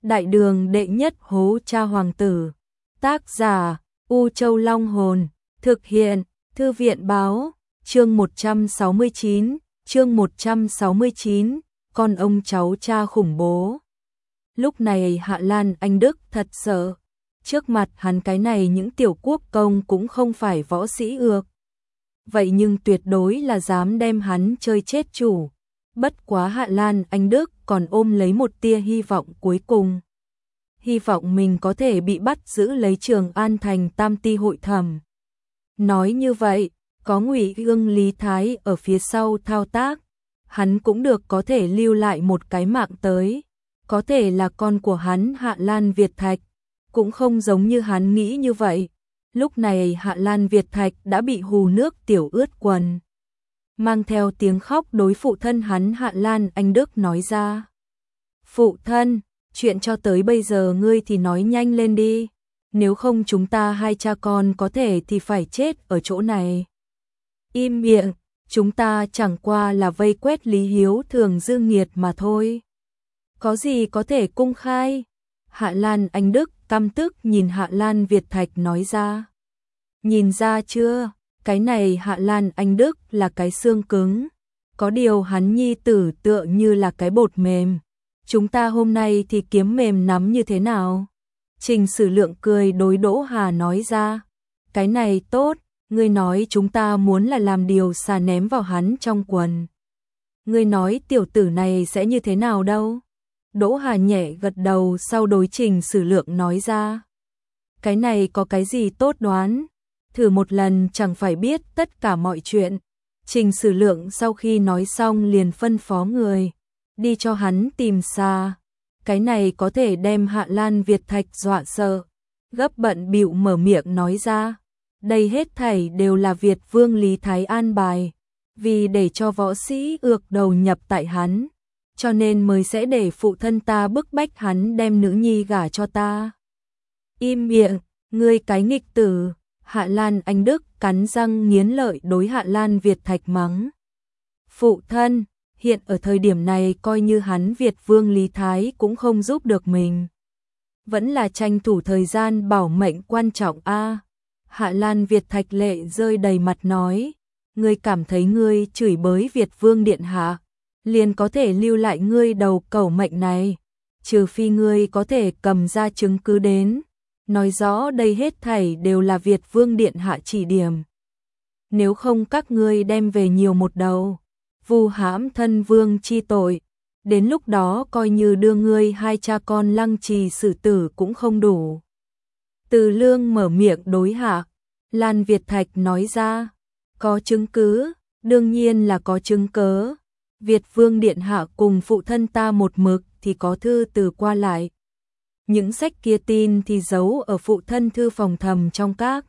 Đại đường đệ nhất hố cha hoàng tử. Tác giả U Châu Long Hồn. Thực hiện Thư viện Báo. Chương 169, con ông cháu cha khủng bố. Lúc này Hạ Lan Anh Đức thật sợ. Trước mặt hắn cái này những tiểu quốc công cũng không phải võ sĩ ược. Vậy nhưng tuyệt đối là dám đem hắn chơi chết chủ. Bất quá Hạ Lan Anh Đức còn ôm lấy một tia hy vọng cuối cùng. Hy vọng mình có thể bị bắt giữ lấy Trường An thành tam ti hội thẩm. Nói như vậy, có Ngụy Ương Lý Thái ở phía sau thao tác, hắn cũng được có thể lưu lại một cái mạng tới. Có thể là con của hắn Hạ Lan Việt Thạch, cũng không giống như hắn nghĩ như vậy. Lúc này Hạ Lan Việt Thạch đã bị hù nước tiểu ướt quần. Mang theo tiếng khóc đối phụ thân hắn Hạ Lan Anh Đức nói ra. Phụ thân, chuyện cho tới bây giờ ngươi thì nói nhanh lên đi. Nếu không chúng ta hai cha con có thể thì phải chết ở chỗ này. Im miệng, chúng ta chẳng qua là vây quét Lý Hiếu Thường Dương Nghiệt mà thôi. Có gì có thể công khai? Hạ Lan Anh Đức căm tức nhìn Hạ Lan Việt Thạch nói ra. Nhìn ra chưa, cái này Hạ Lan Anh Đức là cái xương cứng. Có điều hắn nhi tử tựa như là cái bột mềm. Chúng ta hôm nay thì kiếm mềm nắm như thế nào? Trình Sử Lượng cười đối Đỗ Hà nói ra. Cái này tốt, ngươi nói chúng ta muốn là làm điều xà ném vào hắn trong quần. Ngươi nói tiểu tử này sẽ như thế nào đâu? Đỗ Hà nhẹ gật đầu sau đối Trình Sử Lượng nói ra. Cái này có cái gì tốt đoán? Thử một lần chẳng phải biết tất cả mọi chuyện. Trình Sử Lượng sau khi nói xong liền phân phó người. Đi cho hắn tìm xà. Cái này có thể đem Hạ Lan Việt Thạch dọa sợ. Gấp bận bịu mở miệng nói ra. Đây hết thảy đều là Việt Vương Lý Thái an bài. Vì để cho võ sĩ ược đầu nhập tại hắn. Cho nên mới sẽ để phụ thân ta bức bách hắn đem nữ nhi gả cho ta. Im miệng, ngươi cái nghịch tử. Hạ Lan Anh Đức cắn răng nghiến lợi đối Hạ Lan Việt Thạch mắng. Phụ thân, hiện ở thời điểm này coi như hắn Việt Vương Lý Thái cũng không giúp được mình. Vẫn là tranh thủ thời gian bảo mệnh quan trọng a. Hạ Lan Việt Thạch lệ rơi đầy mặt nói. Ngươi cảm thấy ngươi chửi bới Việt Vương điện hạ, liền có thể lưu lại ngươi đầu cẩu mệnh này. Trừ phi ngươi có thể cầm ra chứng cứ đến. Nói rõ đây hết thảy đều là Việt Vương điện hạ chỉ điểm. Nếu không các ngươi đem về nhiều một đầu. Vu hãm thân vương chi tội. Đến lúc đó coi như đưa ngươi hai cha con lăng trì xử tử cũng không đủ. Từ Lương mở miệng đối Hạ Lan Việt Thạch nói ra. Có chứng cứ, đương nhiên là có chứng cớ. Việt Vương điện hạ cùng phụ thân ta một mực thì có thư từ qua lại. Những sách kia tin thì giấu ở phụ thân thư phòng thầm trong các.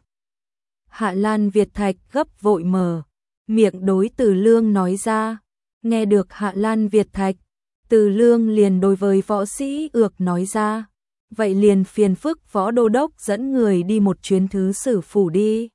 Hạ Lan Việt Thạch gấp vội mở miệng đối Từ Lương nói ra. Nghe được Hạ Lan Việt Thạch, Từ Lương liền đối với võ sĩ ược nói ra. Vậy liền phiền phức võ đô đốc dẫn người đi một chuyến thứ sử phủ đi.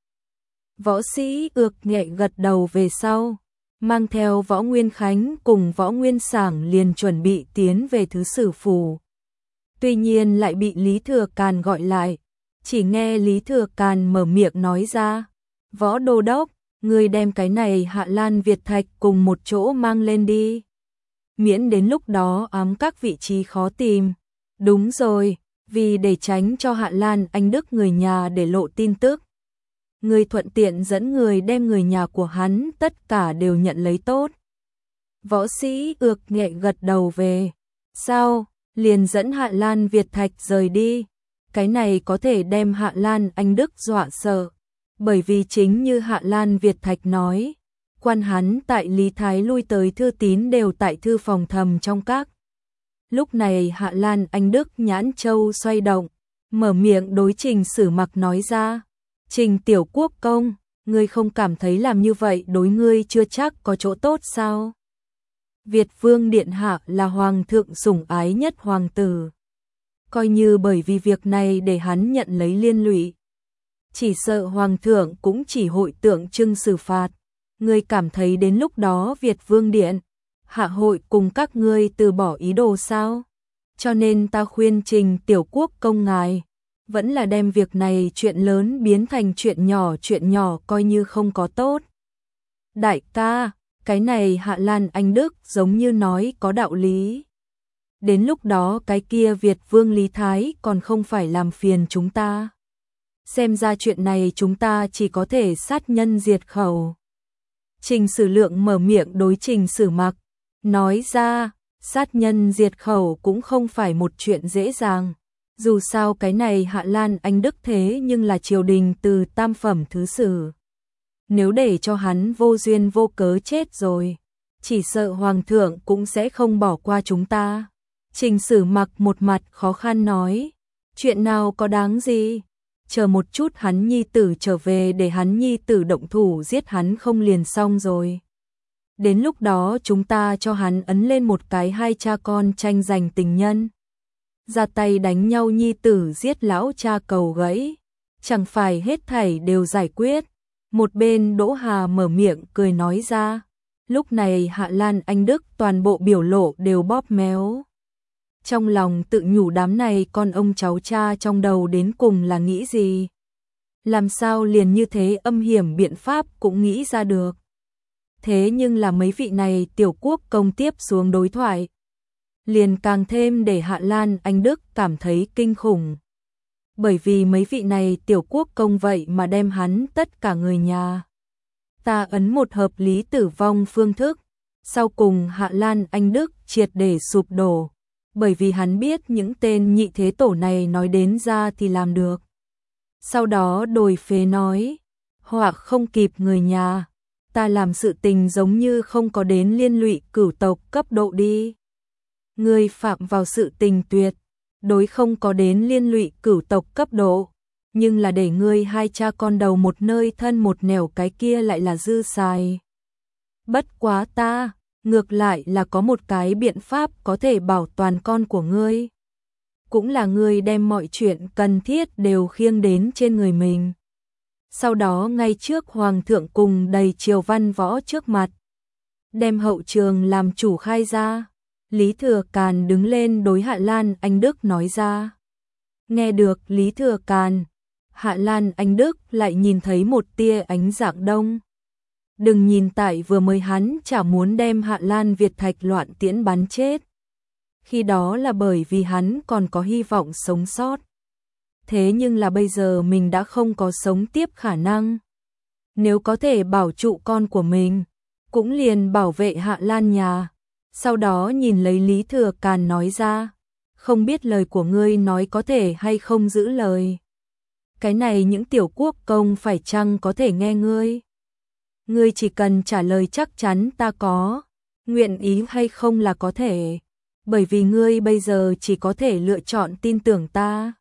Võ sĩ ược nhẹ gật đầu về sau, mang theo Võ Nguyên Khánh cùng Võ Nguyên Sảng liền chuẩn bị tiến về thứ sử phủ. Tuy nhiên lại bị Lý Thừa Càn gọi lại, chỉ nghe Lý Thừa Càn mở miệng nói ra. Võ đô đốc, người đem cái này Hạ Lan Việt Thạch cùng một chỗ mang lên đi. Miễn đến lúc đó ám các vị trí khó tìm. Đúng rồi, vì để tránh cho Hạ Lan Anh Đức người nhà để lộ tin tức. Người thuận tiện dẫn người đem người nhà của hắn tất cả đều nhận lấy tốt. Võ sĩ ược nhẹ gật đầu về. Sao, liền dẫn Hạ Lan Việt Thạch rời đi. Cái này có thể đem Hạ Lan Anh Đức dọa sợ. Bởi vì chính như Hạ Lan Việt Thạch nói, quan hắn tại Lý Thái lui tới thư tín đều tại thư phòng thầm trong các. Lúc này Hạ Lan Anh Đức nhãn châu xoay động, mở miệng đối Trình Sử Mặc nói ra. Trình tiểu quốc công, ngươi không cảm thấy làm như vậy đối ngươi chưa chắc có chỗ tốt sao? Việt Vương điện hạ là hoàng thượng sủng ái nhất hoàng tử. Coi như bởi vì việc này để hắn nhận lấy liên lụy. Chỉ sợ hoàng thượng cũng chỉ hội tượng trưng xử phạt. Ngươi cảm thấy đến lúc đó Việt Vương điện hạ hội cùng các ngươi từ bỏ ý đồ sao? Cho nên ta khuyên Trình tiểu quốc công ngài, vẫn là đem việc này chuyện lớn biến thành chuyện nhỏ coi như không có tốt. Đại ca, cái này Hạ Lan Anh Đức giống như nói có đạo lý. Đến lúc đó cái kia Việt Vương Lý Thái còn không phải làm phiền chúng ta. Xem ra chuyện này chúng ta chỉ có thể sát nhân diệt khẩu. Trình Sử Lượng mở miệng đối Trình Sử Mặc, nói ra, sát nhân diệt khẩu cũng không phải một chuyện dễ dàng. Dù sao cái này Hạ Lan Anh Đức thế nhưng là triều đình từ tam phẩm thứ sử. Nếu để cho hắn vô duyên vô cớ chết rồi, chỉ sợ hoàng thượng cũng sẽ không bỏ qua chúng ta. Trình Sử Mặc một mặt khó khăn nói, chuyện nào có đáng gì, chờ một chút hắn nhi tử trở về để hắn nhi tử động thủ giết hắn không liền xong rồi. Đến lúc đó chúng ta cho hắn ấn lên một cái hai cha con tranh giành tình nhân. Ra tay đánh nhau nhi tử giết lão cha cầu gãy, chẳng phải hết thảy đều giải quyết. Một bên Đỗ Hà mở miệng cười nói ra, lúc này Hạ Lan Anh Đức toàn bộ biểu lộ đều bóp méo. Trong lòng tự nhủ đám này con ông cháu cha trong đầu đến cùng là nghĩ gì? Làm sao liền như thế âm hiểm biện pháp cũng nghĩ ra được? Thế nhưng là mấy vị này tiểu quốc công tiếp xuống đối thoại, liền càng thêm để Hạ Lan Anh Đức cảm thấy kinh khủng. Bởi vì mấy vị này tiểu quốc công vậy mà đem hắn tất cả người nhà. Ta ấn một hợp lý tử vong phương thức, sau cùng Hạ Lan Anh Đức triệt để sụp đổ. Bởi vì hắn biết những tên nhị thế tổ này nói đến ra thì làm được. Sau đó đồi phế nói, họa không kịp người nhà, ta làm sự tình giống như không có đến liên lụy cửu tộc cấp độ đi. Ngươi phạm vào sự tình tuyệt, đối không có đến liên lụy cửu tộc cấp độ, nhưng là để ngươi hai cha con đầu một nơi thân một nẻo cái kia lại là dư xài. Bất quá ta, ngược lại là có một cái biện pháp có thể bảo toàn con của ngươi. Cũng là ngươi đem mọi chuyện cần thiết đều khiêng đến trên người mình. Sau đó ngay trước hoàng thượng cùng đầy triều văn võ trước mặt, đem hậu trường làm chủ khai ra. Lý Thừa Càn đứng lên đối Hạ Lan Anh Đức nói ra. Nghe được Lý Thừa Càn, Hạ Lan Anh Đức lại nhìn thấy một tia ánh dạng đông. Đừng nhìn tại vừa mới hắn chả muốn đem Hạ Lan Việt Thạch loạn tiễn bắn chết. Khi đó là bởi vì hắn còn có hy vọng sống sót. Thế nhưng là bây giờ mình đã không có sống tiếp khả năng. Nếu có thể bảo trụ con của mình, cũng liền bảo vệ Hạ Lan nhà. Sau đó nhìn lấy Lý Thừa Càn nói ra, không biết lời của ngươi nói có thể hay không giữ lời. Cái này những tiểu quốc công phải chăng có thể nghe ngươi? Ngươi chỉ cần trả lời chắc chắn ta có, nguyện ý hay không là có thể, bởi vì ngươi bây giờ chỉ có thể lựa chọn tin tưởng ta.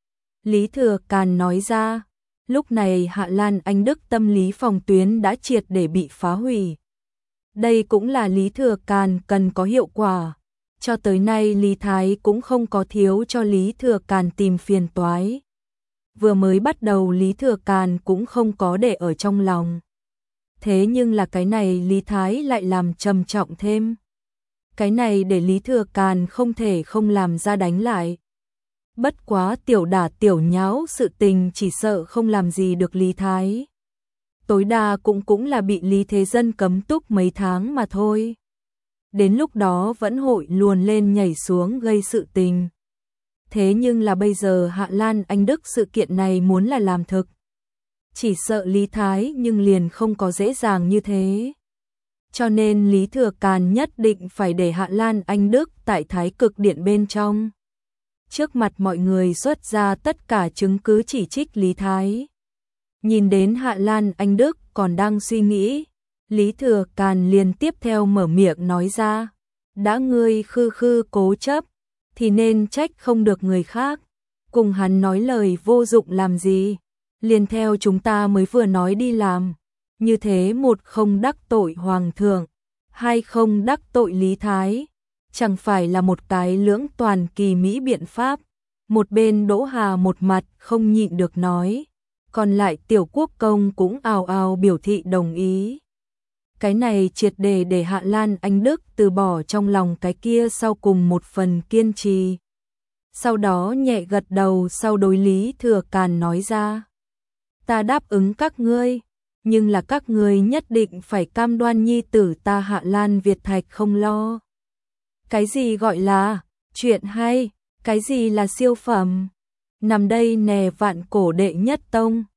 Lý Thừa Càn nói ra, lúc này Hạ Lan Anh Đức tâm lý phòng tuyến đã triệt để bị phá hủy. Đây cũng là Lý Thừa Càn cần có hiệu quả. Cho tới nay Lý Thái cũng không có thiếu cho Lý Thừa Càn tìm phiền toái. Vừa mới bắt đầu Lý Thừa Càn cũng không có để ở trong lòng. Thế nhưng là cái này Lý Thái lại làm trầm trọng thêm. Cái này để Lý Thừa Càn không thể không làm ra đánh lại. Bất quá tiểu đả tiểu nháo sự tình chỉ sợ không làm gì được Lý Thái. Tối đa cũng là bị Lý Thế Dân cấm túc mấy tháng mà thôi. Đến lúc đó vẫn hội luồn lên nhảy xuống gây sự tình. Thế nhưng là bây giờ Hạ Lan Anh Đức sự kiện này muốn là làm thực. Chỉ sợ Lý Thái nhưng liền không có dễ dàng như thế. Cho nên Lý Thừa Càn nhất định phải để Hạ Lan Anh Đức tại Thái Cực Điện bên trong. Trước mặt mọi người xuất ra tất cả chứng cứ chỉ trích Lý Thái. Nhìn đến Hạ Lan Anh Đức còn đang suy nghĩ, Lý Thừa Càn liền tiếp theo mở miệng nói ra, đã ngươi khư cố chấp, thì nên trách không được người khác, cùng hắn nói lời vô dụng làm gì, liền theo chúng ta mới vừa nói đi làm, như thế một không đắc tội hoàng thượng, hai không đắc tội Lý Thái, chẳng phải là một cái lưỡng toàn kỳ mỹ biện pháp. Một bên Đỗ Hà một mặt không nhịn được nói, còn lại tiểu quốc công cũng ào ào biểu thị đồng ý. Cái này triệt để Hạ Lan Anh Đức từ bỏ trong lòng cái kia sau cùng một phần kiên trì, sau đó nhẹ gật đầu, sau đối Lý Thừa Càn nói ra. Ta đáp ứng các ngươi, nhưng là các ngươi nhất định phải cam đoan nhi tử ta Hạ Lan Việt Thạch không lo. Cái gì gọi là chuyện hay, cái gì là siêu phẩm? Nằm đây nè, vạn cổ đệ nhất tông.